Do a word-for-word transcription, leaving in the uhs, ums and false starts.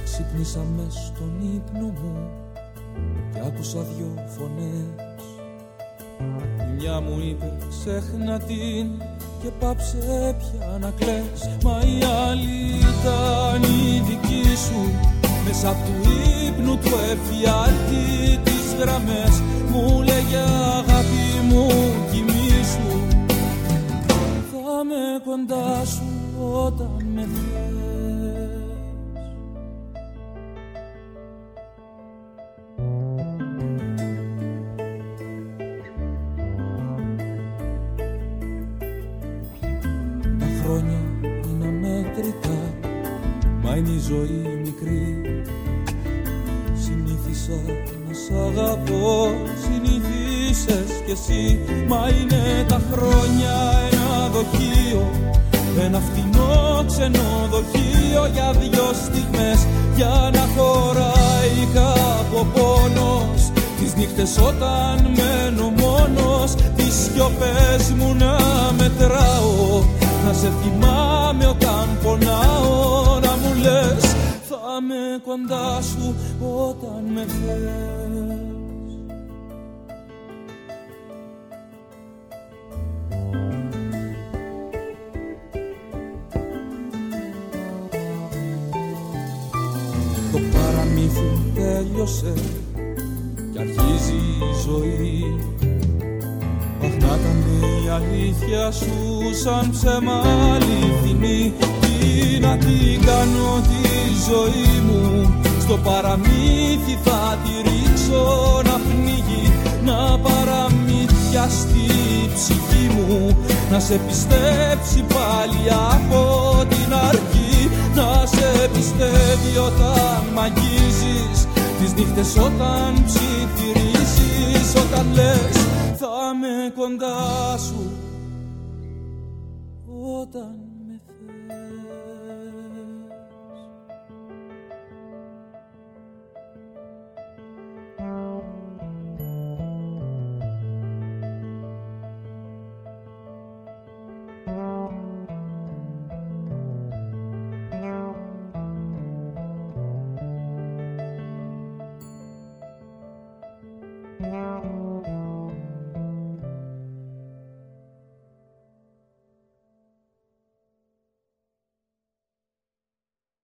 Ξύπνησα μες στον ύπνο μου και άκουσα δυο φωνές. Η μια μου είπε ξέχνα την και πάψε πια να κλαις. Μα η άλλη ήταν η δική σου, μέσα απ' του ύπνου του εφιάλτη τις γραμμές. Μου λέγε αγάπη μου κοιμήσου, θα με κοντά σου όταν με θες. Τα χρόνια είναι αμέτρητα, μα είναι η ζωή μικρή. Συνήθισα να σ' αγαπώ, συνηθίσες κι εσύ. Μα είναι τα χρόνια ένα δοχείο, ένα φτηνό ξενοδοχείο για δυο στιγμές, για να χωράει κάπου ο πόνος. Τις νύχτες όταν μένω μόνος, τις σιωπές μου να μετράω, να σε θυμάμαι όταν πονάω, να μου λες θα με κοντά σου όταν με θες. Το παραμύθι τέλειωσε κι αρχίζει η ζωή. Αχ, να ήταν η αλήθεια σου σαν ψέμα αληθινή. Τι να την κάνω τη ζωή μου, στο παραμύθι θα τη ρίξω να πνίγει. Να παραμυθιαστεί η ψυχή μου, να σε πιστέψει πάλι από την αρχή. Να σε πιστεύει όταν μ' αγγίζεις, τις νύχτες όταν ψιθυρίζεις, όταν λες θα με κοντά σου όταν